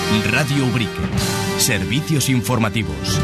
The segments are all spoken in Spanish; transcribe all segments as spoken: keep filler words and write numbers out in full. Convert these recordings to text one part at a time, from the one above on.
Radio Ubrique. Servicios informativos.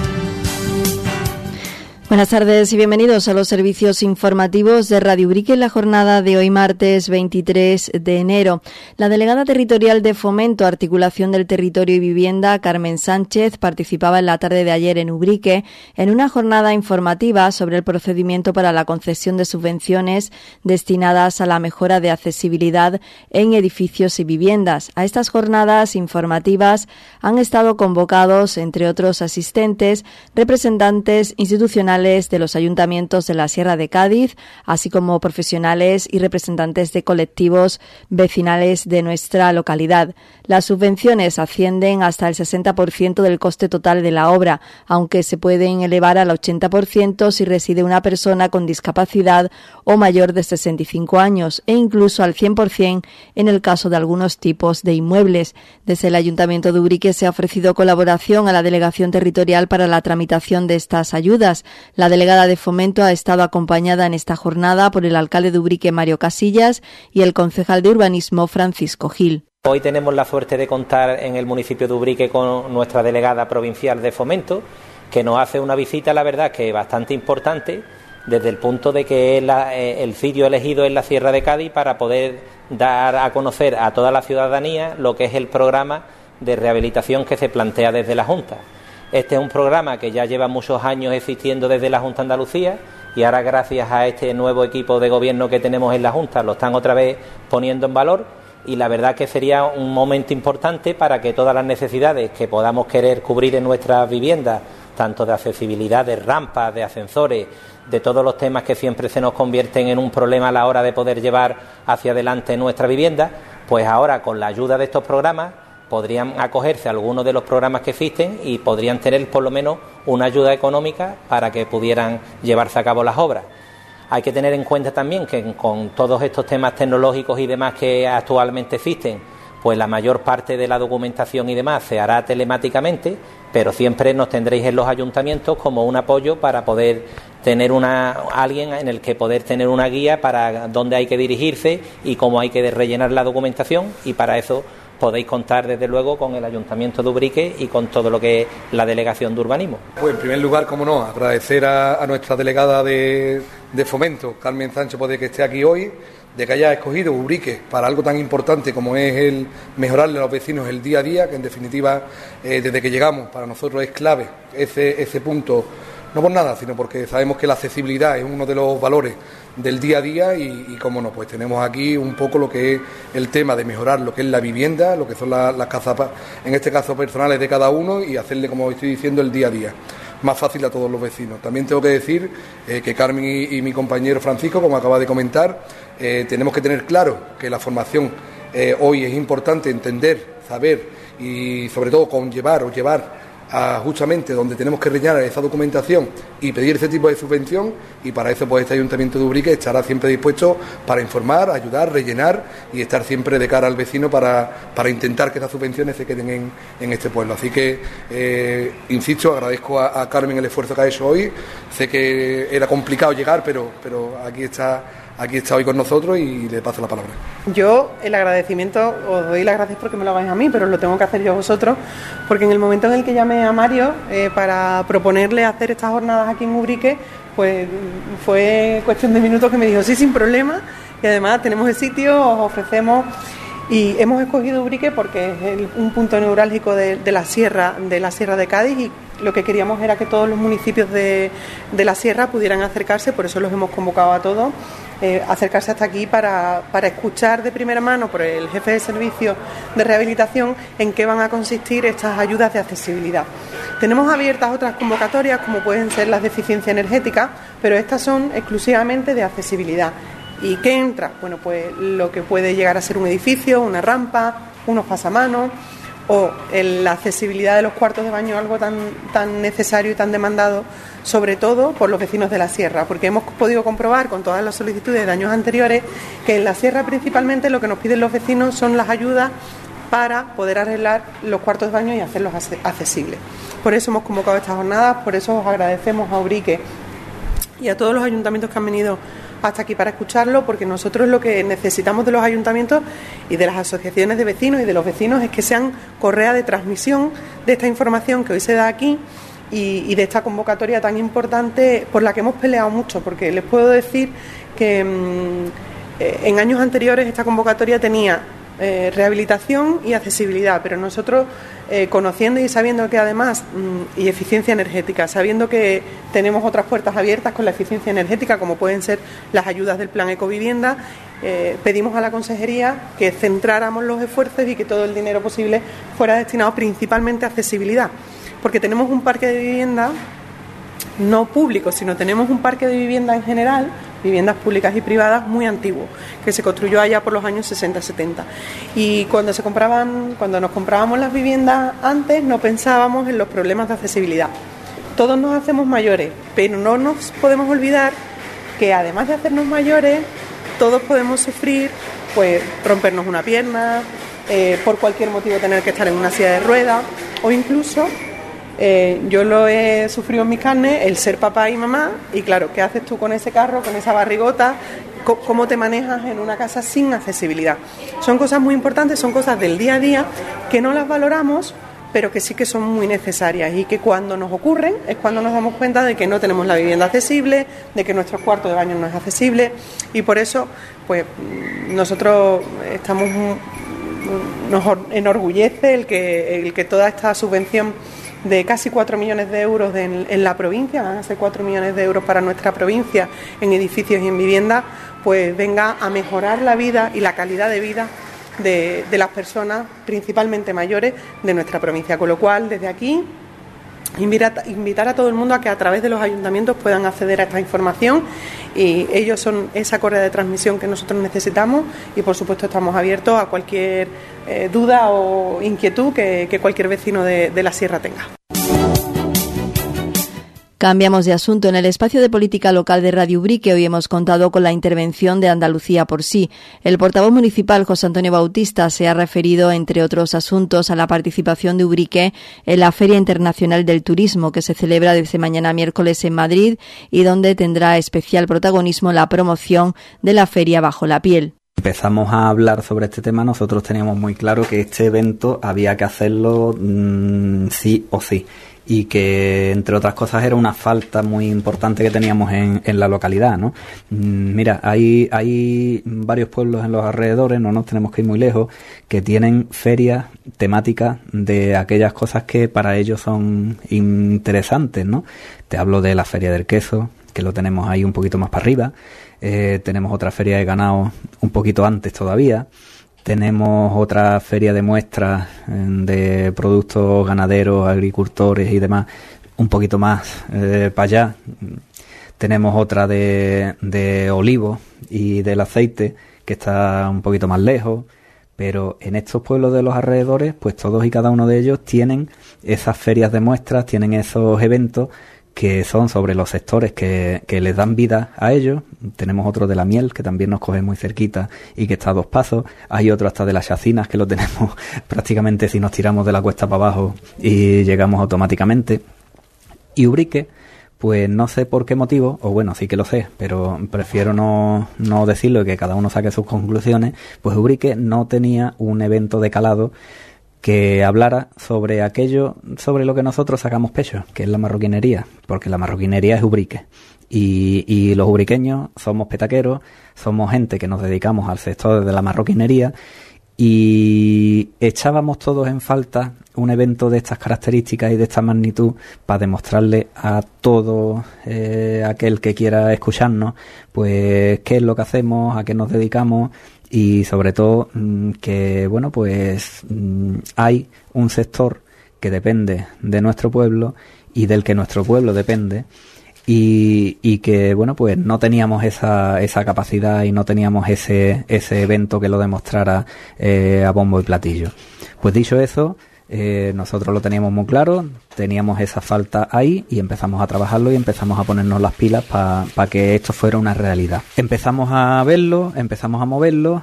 Buenas tardes y bienvenidos a los servicios informativos de Radio Ubrique en la jornada de hoy martes veintitrés de enero. La delegada territorial de Fomento, Articulación del Territorio y Vivienda, Carmen Sánchez, participaba en la tarde de ayer en Ubrique en una jornada informativa sobre el procedimiento para la concesión de subvenciones destinadas a la mejora de accesibilidad en edificios y viviendas. A estas jornadas informativas han estado convocados, entre otros asistentes, representantes institucionales de los ayuntamientos de la Sierra de Cádiz, así como profesionales y representantes de colectivos vecinales de nuestra localidad. Las subvenciones ascienden hasta el sesenta por ciento del coste total de la obra, aunque se pueden elevar al ochenta por ciento si reside una persona con discapacidad o mayor de sesenta y cinco años, e incluso al cien por ciento en el caso de algunos tipos de inmuebles. Desde el Ayuntamiento de Ubrique se ha ofrecido colaboración a la Delegación Territorial para la tramitación de estas ayudas. La delegada de Fomento ha estado acompañada en esta jornada por el alcalde de Ubrique, Mario Casillas, y el concejal de Urbanismo, Francisco Gil. Hoy tenemos la suerte de contar en el municipio de Ubrique con nuestra delegada provincial de Fomento, que nos hace una visita, la verdad, que bastante importante, desde el punto de que es la, eh, el sitio elegido en la Sierra de Cádiz para poder dar a conocer a toda la ciudadanía lo que es el programa de rehabilitación que se plantea desde la Junta. Este es un programa que ya lleva muchos años existiendo desde la Junta de Andalucía y ahora, gracias a este nuevo equipo de gobierno que tenemos en la Junta, lo están otra vez poniendo en valor, y la verdad que sería un momento importante para que todas las necesidades que podamos querer cubrir en nuestras viviendas, tanto de accesibilidad, de rampas, de ascensores, de todos los temas que siempre se nos convierten en un problema a la hora de poder llevar hacia adelante nuestra vivienda, pues ahora, con la ayuda de estos programas, podrían acogerse a algunos de los programas que existen y podrían tener por lo menos una ayuda económica para que pudieran llevarse a cabo las obras. Hay que tener en cuenta también que con todos estos temas tecnológicos y demás que actualmente existen, pues la mayor parte de la documentación y demás se hará telemáticamente, pero siempre nos tendréis en los ayuntamientos como un apoyo para poder tener una alguien en el que poder tener una guía para dónde hay que dirigirse y cómo hay que rellenar la documentación, y para eso podéis contar desde luego con el Ayuntamiento de Ubrique y con todo lo que es la Delegación de Urbanismo. Pues en primer lugar, como no, agradecer a, a nuestra delegada de, de Fomento, Carmen Sánchez, por que esté aquí hoy, de que haya escogido Ubrique para algo tan importante como es el mejorarle a los vecinos el día a día, que en definitiva eh, desde que llegamos para nosotros es clave ese, ese punto, no por nada, sino porque sabemos que la accesibilidad es uno de los valores del día a día y, y como no, pues tenemos aquí un poco lo que es el tema de mejorar lo que es la vivienda, lo que son la, las casas, en este caso personales de cada uno, y hacerle, como estoy diciendo, el día a día más fácil a todos los vecinos. También tengo que decir eh, que Carmen y, y mi compañero Francisco, como acaba de comentar, eh, tenemos que tener claro que la formación eh, hoy es importante entender, saber y sobre todo conllevar o llevar a justamente donde tenemos que rellenar esa documentación y pedir ese tipo de subvención, y para eso pues este Ayuntamiento de Ubrique estará siempre dispuesto para informar, ayudar, rellenar y estar siempre de cara al vecino para, para intentar que esas subvenciones se queden en, en este pueblo. Así que, eh, insisto, agradezco a, a Carmen el esfuerzo que ha hecho hoy. Sé que era complicado llegar, pero, pero aquí está Aquí está hoy con nosotros y le paso la palabra. Yo el agradecimiento, os doy las gracias porque me lo hagáis a mí, pero lo tengo que hacer yo a vosotros, porque en el momento en el que llamé a Mario eh, para proponerle hacer estas jornadas aquí en Ubrique, pues fue cuestión de minutos que me dijo sí, sin problema, y además tenemos el sitio, os ofrecemos, y hemos escogido Ubrique porque es el, un punto neurálgico de, de la sierra, de la Sierra de Cádiz, y lo que queríamos era que todos los municipios de, de la sierra pudieran acercarse, por eso los hemos convocado a todos. Eh, acercarse hasta aquí para, para escuchar de primera mano por el jefe de servicio de rehabilitación en qué van a consistir estas ayudas de accesibilidad. Tenemos abiertas otras convocatorias como pueden ser las de eficiencia energética, pero estas son exclusivamente de accesibilidad. ¿Y qué entra? Bueno, pues lo que puede llegar a ser un edificio, una rampa, unos pasamanos, o el, la accesibilidad de los cuartos de baño, algo tan, tan necesario y tan demandado, sobre todo por los vecinos de la sierra, porque hemos podido comprobar con todas las solicitudes de años anteriores que en la sierra principalmente lo que nos piden los vecinos son las ayudas para poder arreglar los cuartos de baño y hacerlos accesibles. Por eso hemos convocado estas jornadas, por eso os agradecemos a Ubrique y a todos los ayuntamientos que han venido hasta aquí para escucharlo, porque nosotros lo que necesitamos de los ayuntamientos y de las asociaciones de vecinos y de los vecinos es que sean correa de transmisión de esta información que hoy se da aquí y, y de esta convocatoria tan importante por la que hemos peleado mucho, porque les puedo decir que mmm, en años anteriores esta convocatoria tenía eh, rehabilitación y accesibilidad, pero nosotros eh, conociendo y sabiendo que además mmm, y eficiencia energética, sabiendo que tenemos otras puertas abiertas con la eficiencia energética como pueden ser las ayudas del Plan Ecovivienda, eh, pedimos a la Consejería que centráramos los esfuerzos y que todo el dinero posible fuera destinado principalmente a accesibilidad, porque tenemos un parque de vivienda no público, sino tenemos un parque de vivienda en general, viviendas públicas y privadas muy antiguo, que se construyó allá por los años sesenta setenta. Y cuando se compraban, cuando nos comprábamos las viviendas antes, no pensábamos en los problemas de accesibilidad. Todos nos hacemos mayores, pero no nos podemos olvidar que además de hacernos mayores, todos podemos sufrir, pues, rompernos una pierna, eh, por cualquier motivo tener que estar en una silla de ruedas, o incluso Eh, yo lo he sufrido en mis carnes, el ser papá y mamá, y claro, ¿qué haces tú con ese carro, con esa barrigota? ¿Cómo te manejas en una casa sin accesibilidad? Son cosas muy importantes, son cosas del día a día que no las valoramos, pero que sí que son muy necesarias y que cuando nos ocurren es cuando nos damos cuenta de que no tenemos la vivienda accesible, de que nuestro cuarto de baño no es accesible, y por eso pues nosotros estamos, nos enorgullece el que, el que toda esta subvención de casi cuatro millones de euros de, en, en la provincia, van a ser cuatro millones de euros para nuestra provincia en edificios y en vivienda, pues venga a mejorar la vida y la calidad de vida de, de las personas, principalmente mayores, de nuestra provincia. Con lo cual, desde aquí, invitar, invitar a todo el mundo a que a través de los ayuntamientos puedan acceder a esta información, y ellos son esa correa de transmisión que nosotros necesitamos, y por supuesto estamos abiertos a cualquier eh, duda o inquietud que, que cualquier vecino de, de la Sierra tenga. Cambiamos de asunto. En el espacio de política local de Radio Ubrique hoy hemos contado con la intervención de Andalucía por sí. El portavoz municipal José Antonio Bautista se ha referido, entre otros asuntos, a la participación de Ubrique en la Feria Internacional del Turismo, que se celebra desde mañana miércoles en Madrid y donde tendrá especial protagonismo la promoción de la feria Bajo la Piel. Empezamos a hablar sobre este tema, nosotros teníamos muy claro que este evento había que hacerlo mmm, sí o sí, y que, entre otras cosas, era una falta muy importante que teníamos en, en la localidad, ¿no? Mira, hay, hay varios pueblos en los alrededores, no nos tenemos que ir muy lejos, que tienen ferias temáticas de aquellas cosas que para ellos son interesantes, ¿no? Te hablo de la Feria del Queso, que lo tenemos ahí un poquito más para arriba, eh, tenemos otra feria de ganado un poquito antes todavía, tenemos otra feria de muestras de productos ganaderos, agricultores y demás, un poquito más eh, para allá. Tenemos otra de, de olivos y del aceite, que está un poquito más lejos. Pero en estos pueblos de los alrededores, pues todos y cada uno de ellos tienen esas ferias de muestras, tienen esos eventos que son sobre los sectores que, que les dan vida a ellos. Tenemos otro de la miel, que también nos coge muy cerquita y que está a dos pasos. Hay otro hasta de las chacinas, que lo tenemos prácticamente si nos tiramos de la cuesta para abajo y llegamos automáticamente. Y Ubrique, pues no sé por qué motivo, o bueno, sí que lo sé, pero prefiero no, no decirlo y que cada uno saque sus conclusiones, pues Ubrique no tenía un evento de calado que hablara sobre aquello sobre lo que nosotros sacamos pecho, que es la marroquinería, porque la marroquinería es Ubrique. Y, y los ubriqueños somos petaqueros, somos gente que nos dedicamos al sector de la marroquinería, y echábamos todos en falta un evento de estas características y de esta magnitud para demostrarle a todo eh, aquel que quiera escucharnos, pues qué es lo que hacemos, a qué nos dedicamos, y sobre todo que, bueno, pues hay un sector que depende de nuestro pueblo y del que nuestro pueblo depende, y, y que, bueno, pues no teníamos esa, esa capacidad y no teníamos ese, ese evento que lo demostrara eh, a bombo y platillo. Pues dicho eso, Eh, nosotros lo teníamos muy claro, teníamos esa falta ahí y empezamos a trabajarlo y empezamos a ponernos las pilas para pa que esto fuera una realidad. Empezamos a verlo, empezamos a moverlo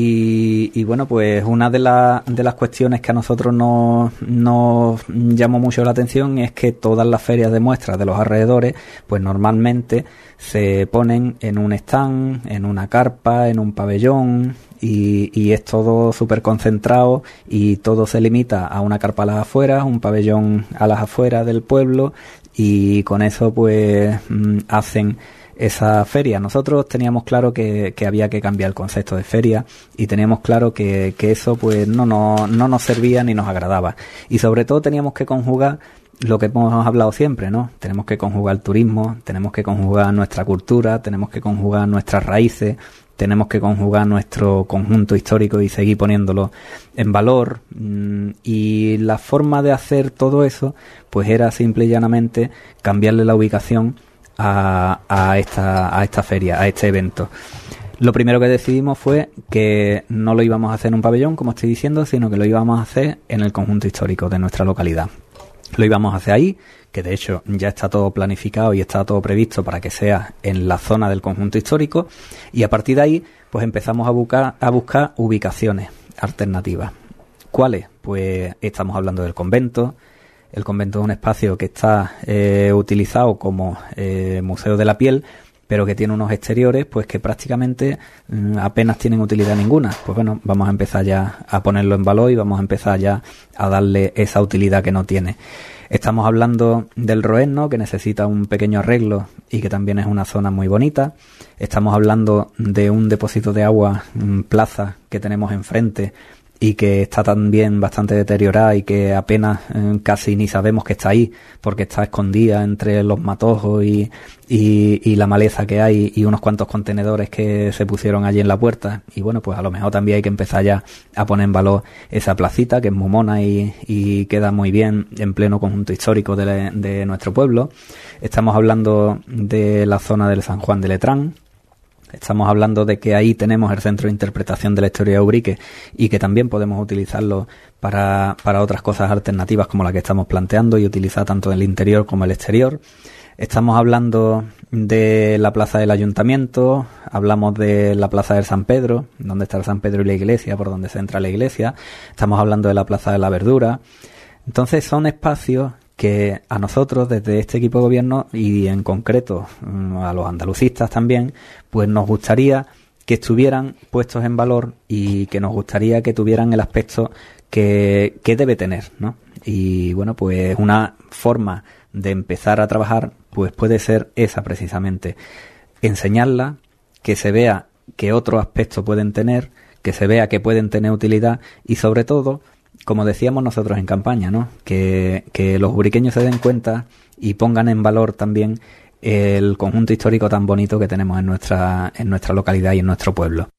y, y bueno, pues una de, la, de las cuestiones que a nosotros nos, nos llamó mucho la atención es que todas las ferias de muestras de los alrededores, pues normalmente se ponen en un stand, en una carpa, en un pabellón y, y es todo súper concentrado y todo se limita a una carpa a las afueras, un pabellón a las afueras del pueblo y con eso pues hacen esa feria. Nosotros teníamos claro que, que había que cambiar el concepto de feria y teníamos claro que, que eso pues no, no, no nos servía ni nos agradaba y sobre todo teníamos que conjugar lo que hemos hablado siempre, ¿no? Tenemos que conjugar el turismo, tenemos que conjugar nuestra cultura, tenemos que conjugar nuestras raíces, tenemos que conjugar nuestro conjunto histórico y seguir poniéndolo en valor. Y la forma de hacer todo eso, pues era simple y llanamente cambiarle la ubicación a, a esta, a esta feria, a este evento. Lo primero que decidimos fue que no lo íbamos a hacer en un pabellón, como estoy diciendo, sino que lo íbamos a hacer en el conjunto histórico de nuestra localidad. Lo íbamos a hacer ahí, que de hecho ya está todo planificado y está todo previsto para que sea en la zona del conjunto histórico y a partir de ahí pues empezamos a buscar, a buscar ubicaciones alternativas. ¿Cuáles? Pues estamos hablando del convento. El convento es un espacio que está eh, utilizado como eh, museo de la piel, pero que tiene unos exteriores pues que prácticamente mmm, apenas tienen utilidad ninguna. Pues bueno, vamos a empezar ya a ponerlo en valor y vamos a empezar ya a darle esa utilidad que no tiene. Estamos hablando del Roerno, que necesita un pequeño arreglo y que también es una zona muy bonita. Estamos hablando de un depósito de agua, en plaza, que tenemos enfrente y que está también bastante deteriorada y que apenas eh, casi ni sabemos que está ahí porque está escondida entre los matojos y, y, y la maleza que hay y unos cuantos contenedores que se pusieron allí en la puerta y bueno, pues a lo mejor también hay que empezar ya a poner en valor esa placita que es muy mona y, y queda muy bien en pleno conjunto histórico de, de nuestro pueblo. Estamos hablando de la zona del San Juan de Letrán. Estamos hablando de que ahí tenemos el centro de interpretación de la historia de Ubrique y que también podemos utilizarlo para, para otras cosas alternativas como la que estamos planteando y utilizar tanto el interior como el exterior. Estamos hablando de la plaza del ayuntamiento, hablamos de la plaza del San Pedro, donde está el San Pedro y la iglesia, por donde se entra la iglesia. Estamos hablando de la plaza de la Verdura. Entonces son espacios que a nosotros desde este equipo de gobierno y en concreto a los andalucistas también, pues nos gustaría que estuvieran puestos en valor y que nos gustaría que tuvieran el aspecto que, que debe tener, ¿no? Y bueno, pues una forma de empezar a trabajar pues puede ser esa precisamente, enseñarla, que se vea que otros aspectos pueden tener, que se vea que pueden tener utilidad y sobre todo, como decíamos nosotros en campaña, ¿no? Que, que los ubriqueños se den cuenta y pongan en valor también el conjunto histórico tan bonito que tenemos en nuestra, en nuestra localidad y en nuestro pueblo.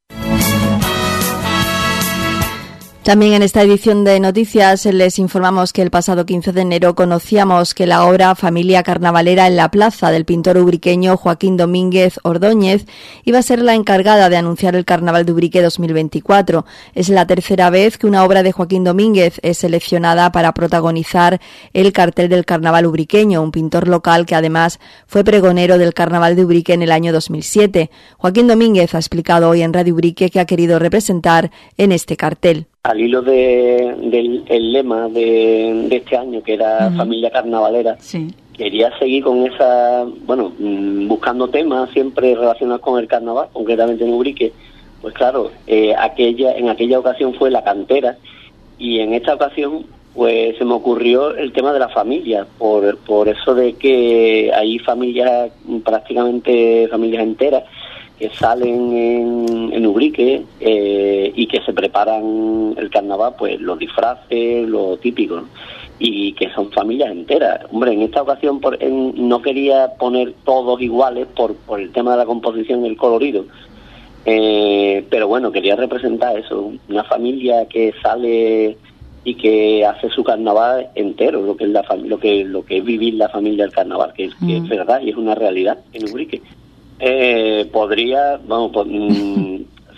También en esta edición de Noticias les informamos que el pasado quince de enero conocíamos que la obra Familia Carnavalera en la Plaza del pintor ubriqueño Joaquín Domínguez Ordóñez iba a ser la encargada de anunciar el Carnaval de Ubrique dos mil veinticuatro. Es la tercera vez que una obra de Joaquín Domínguez es seleccionada para protagonizar el cartel del Carnaval ubriqueño, un pintor local que además fue pregonero del Carnaval de Ubrique en el año dos mil siete. Joaquín Domínguez ha explicado hoy en Radio Ubrique qué ha querido representar en este cartel. Al hilo de, del el lema de, de este año, que era uh-huh. Familia Carnavalera, sí. Quería seguir con esa, bueno, buscando temas siempre relacionados con el carnaval, concretamente en Ubrique. Pues claro, eh, aquella en aquella ocasión fue la cantera, y en esta ocasión pues se me ocurrió el tema de la familia, por, por eso de que hay familias, prácticamente familias enteras, que salen en, en Ubrique eh, y que se preparan el carnaval, pues los disfraces, lo típico, ¿no? Y que son familias enteras. Hombre, en esta ocasión por, en, no quería poner todos iguales por, por el tema de la composición y el colorido, eh, pero bueno, quería representar eso, una familia que sale y que hace su carnaval entero, lo que es la fam- lo que lo que es vivir la familia del carnaval, que, mm. que es verdad y es una realidad en Ubrique. Eh, podría, vamos, po- mm,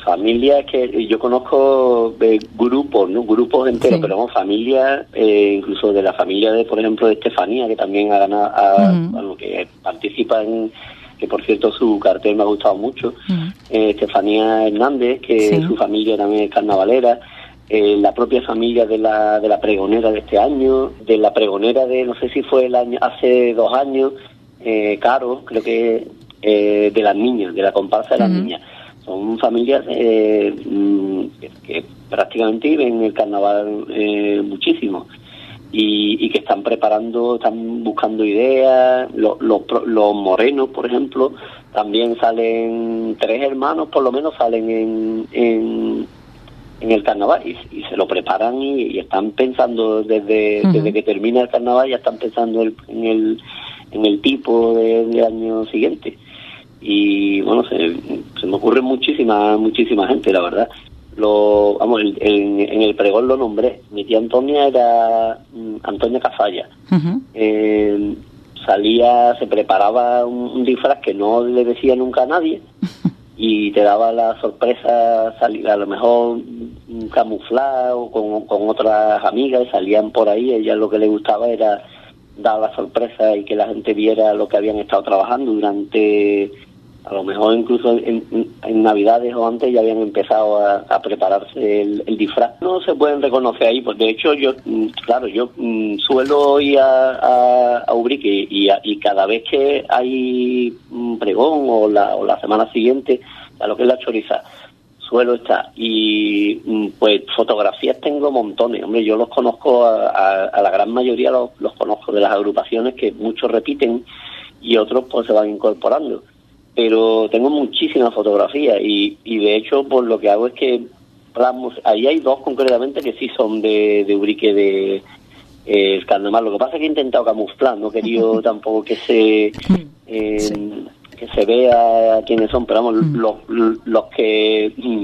familias que yo conozco eh, grupos, ¿no? Grupos enteros, sí. Pero como familias, eh, incluso de la familia de, por ejemplo, de Estefanía, que también ha ganado, a, uh-huh. bueno, que participa en, que por cierto su cartel me ha gustado mucho, uh-huh. eh, Estefanía Hernández, que sí. Su familia también es carnavalera, eh, la propia familia de la de la pregonera de este año, de la pregonera de, no sé si fue el año, hace dos años, eh, Caro, creo que eh, de las niñas, de la comparsa de las uh-huh. niñas. Son familias eh, que, que prácticamente viven el carnaval eh, muchísimo y, y que están preparando, están buscando ideas. Los, los, los morenos, por ejemplo, también salen, tres hermanos por lo menos salen en, en, en el carnaval y, y se lo preparan y, y están pensando desde, uh-huh. desde que termina el carnaval, ya están pensando el, en, el, en el tipo de, de año siguiente. Y bueno, se, se me ocurre muchísima muchísima gente, la verdad. Lo, vamos, el, el, en el pregón lo nombré. Mi tía Antonia era um, Antonia Cazalla. Uh-huh. Eh, salía, se preparaba un, un disfraz que no le decía nunca a nadie y te daba la sorpresa, salir, a lo mejor un camuflado con, con otras amigas, salían por ahí. Ella lo que le gustaba era dar la sorpresa y que la gente viera lo que habían estado trabajando durante, a lo mejor incluso en, en, en Navidades o antes ya habían empezado a, a prepararse el, el disfraz. No se pueden reconocer ahí, pues de hecho yo, claro, yo mm, suelo ir a, a, a Ubrique y, a, y cada vez que hay un pregón o la, o la semana siguiente, a lo que es la choriza, suelo estar y pues fotografías tengo montones. Hombre, yo los conozco a, a, a la gran mayoría, los, los conozco de las agrupaciones, que muchos repiten y otros pues se van incorporando, pero tengo muchísimas fotografías y, y de hecho pues lo que hago es que plasmo, ahí hay dos concretamente que sí son de, de Ubrique, de eh, el carnaval. Lo que pasa es que he intentado camuflar, no he querido tampoco que se eh, sí. que se vea quiénes son, pero vamos, mm. los, los que mm,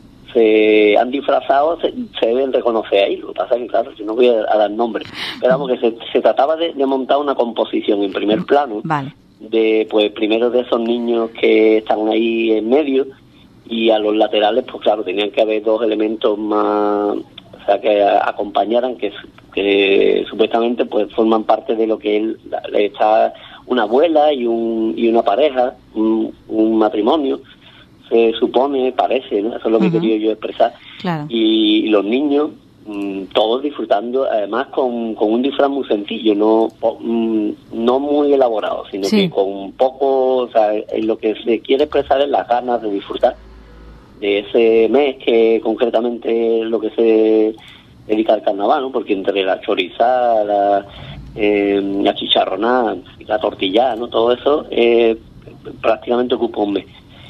se han disfrazado se, se deben reconocer ahí. Lo que pasa es que, claro, yo no voy a, a dar nombres, pero vamos, que se, se trataba de, de montar una composición en primer plano, vale. de pues primero de esos niños que están ahí en medio, y a los laterales, pues claro, tenían que haber dos elementos más, o sea, que acompañaran, que, que supuestamente pues forman parte de lo que él le está, una abuela y un y una pareja, un, un matrimonio, se supone, parece, ¿no? Eso es lo que uh-huh. quería yo expresar. Claro. Y, y los niños, mmm, todos disfrutando, además con, con un disfraz muy sencillo, no mmm, no muy elaborado, sino sí. que con poco, o sea, en lo que se quiere expresar es las ganas de disfrutar de ese mes, que concretamente es lo que se dedica al carnaval, ¿no? Porque entre la chorizada, la, eh, la chicharronada, la tortillada, ¿no? Todo eso eh, prácticamente ocupa un mes.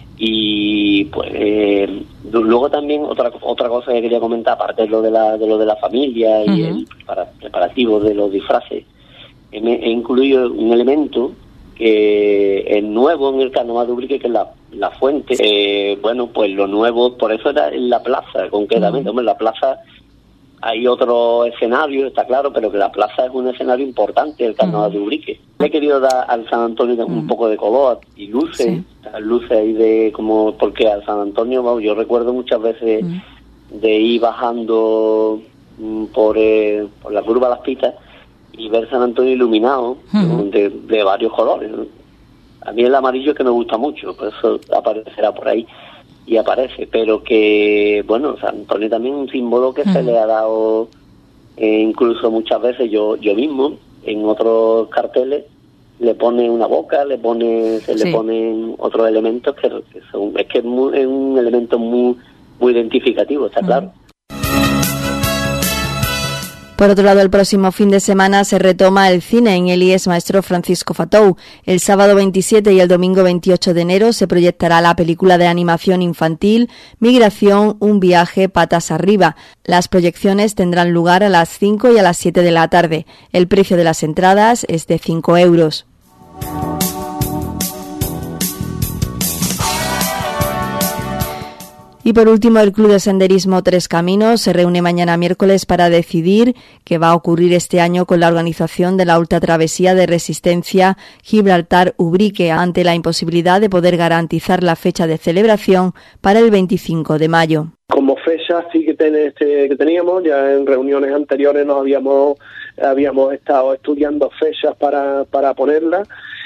Y pues eh, luego también otra otra cosa que quería comentar, aparte de lo de la de lo de la familia y uh-huh. el para, preparativo de los disfraces, he, he incluido un elemento que es nuevo en el carnaval de Ubrique, que es la, la fuente. Eh, bueno, pues lo nuevo, por eso era en la plaza, concretamente. Uh-huh. Hombre, en la plaza hay otro escenario, está claro, pero que la plaza es un escenario importante del carnaval uh-huh. de Ubrique. Le he querido dar al San Antonio uh-huh. un poco de color y luces, sí. luces ahí de como, porque al San Antonio, bueno, yo recuerdo muchas veces uh-huh. de ir bajando um, por, eh, por la curva de las Pitas y ver San Antonio iluminado uh-huh. de, de varios colores, ¿no? A mí el amarillo es que me gusta mucho, por eso aparecerá por ahí y aparece, pero que, bueno, San Antonio también es un símbolo que uh-huh. se le ha dado, eh, incluso muchas veces yo yo mismo, en otros carteles, le pone una boca, le pone se sí. le ponen otros elementos que, que son, es que es, muy, es un elemento muy, muy identificativo, está uh-huh. claro. Por otro lado, el próximo fin de semana se retoma el cine en el I E S Maestro Francisco Fatou. El sábado veintisiete y el domingo veintiocho de enero se proyectará la película de animación infantil Migración, un viaje patas arriba. Las proyecciones tendrán lugar a las cinco y a las siete de la tarde. El precio de las entradas es de cinco euros. Y por último, el Club de Senderismo Tres Caminos se reúne mañana miércoles para decidir qué va a ocurrir este año con la organización de la ultratravesía de resistencia Gibraltar-Ubrique ante la imposibilidad de poder garantizar la fecha de celebración para el veinticinco de mayo. Como fecha sí que, ten, este, que teníamos, ya en reuniones anteriores nos habíamos habíamos estado estudiando fechas para, para ponerla,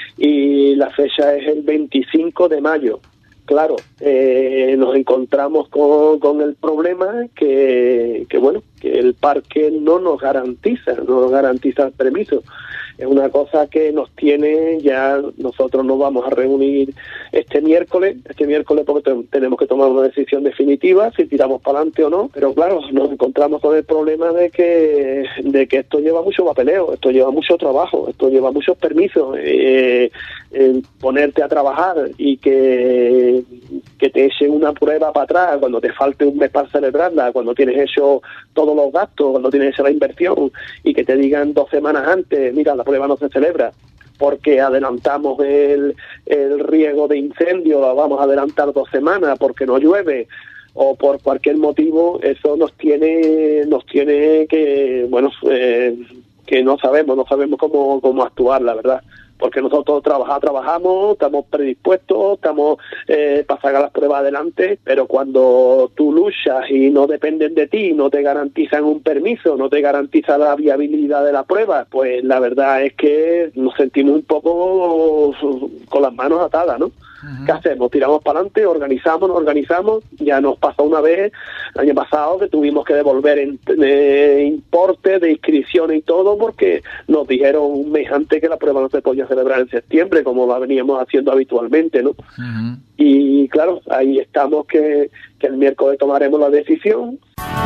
y la fecha es el veinticinco de mayo. Claro, eh, nos encontramos con, con el problema que, que, bueno, que el parque no nos garantiza, no nos garantiza el permiso. Es una cosa que nos tiene, ya nosotros nos vamos a reunir este miércoles, este miércoles porque te, tenemos que tomar una decisión definitiva, si tiramos para adelante o no, pero claro, nos encontramos con el problema de que de que esto lleva mucho papeleo, esto lleva mucho trabajo, esto lleva muchos permisos, eh, eh, ponerte a trabajar y que, que te echen una prueba para atrás cuando te falte un mes para celebrarla, cuando tienes hecho todos los gastos, cuando tienes hecha la inversión, y que te digan dos semanas antes, mira, la prueba no se celebra porque adelantamos el, el riesgo de incendio, la vamos a adelantar dos semanas porque no llueve, o por cualquier motivo, eso nos tiene nos tiene que, bueno, eh, que no sabemos, no sabemos cómo, cómo actuar, la verdad. Porque nosotros trabajar, trabajamos, estamos predispuestos, estamos eh, para sacar las pruebas adelante, pero cuando tú luchas y no dependen de ti, no te garantizan un permiso, no te garantizan la viabilidad de la prueba, pues la verdad es que nos sentimos un poco con las manos atadas, ¿no? Uh-huh. ¿Qué hacemos? Tiramos para adelante, organizamos, nos organizamos. Ya nos pasó una vez, el año pasado, que tuvimos que devolver en, eh, importe de inscripciones y todo, porque nos dijeron un mes antes que la prueba no se podía celebrar en septiembre, como la veníamos haciendo habitualmente, ¿no? Uh-huh. Y claro, ahí estamos, que, que el miércoles tomaremos la decisión.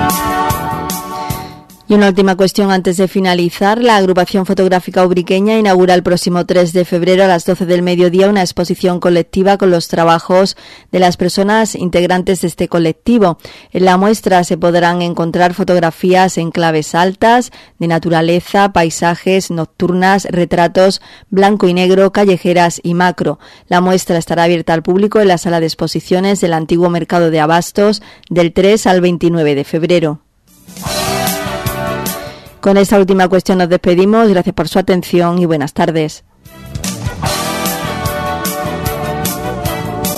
Y una última cuestión antes de finalizar. La agrupación fotográfica ubriqueña inaugura el próximo tres de febrero a las doce del mediodía una exposición colectiva con los trabajos de las personas integrantes de este colectivo. En la muestra se podrán encontrar fotografías en claves altas, de naturaleza, paisajes, nocturnas, retratos, blanco y negro, callejeras y macro. La muestra estará abierta al público en la sala de exposiciones del antiguo mercado de abastos del tres al veintinueve de febrero. Con esta última cuestión nos despedimos. Gracias por su atención y buenas tardes.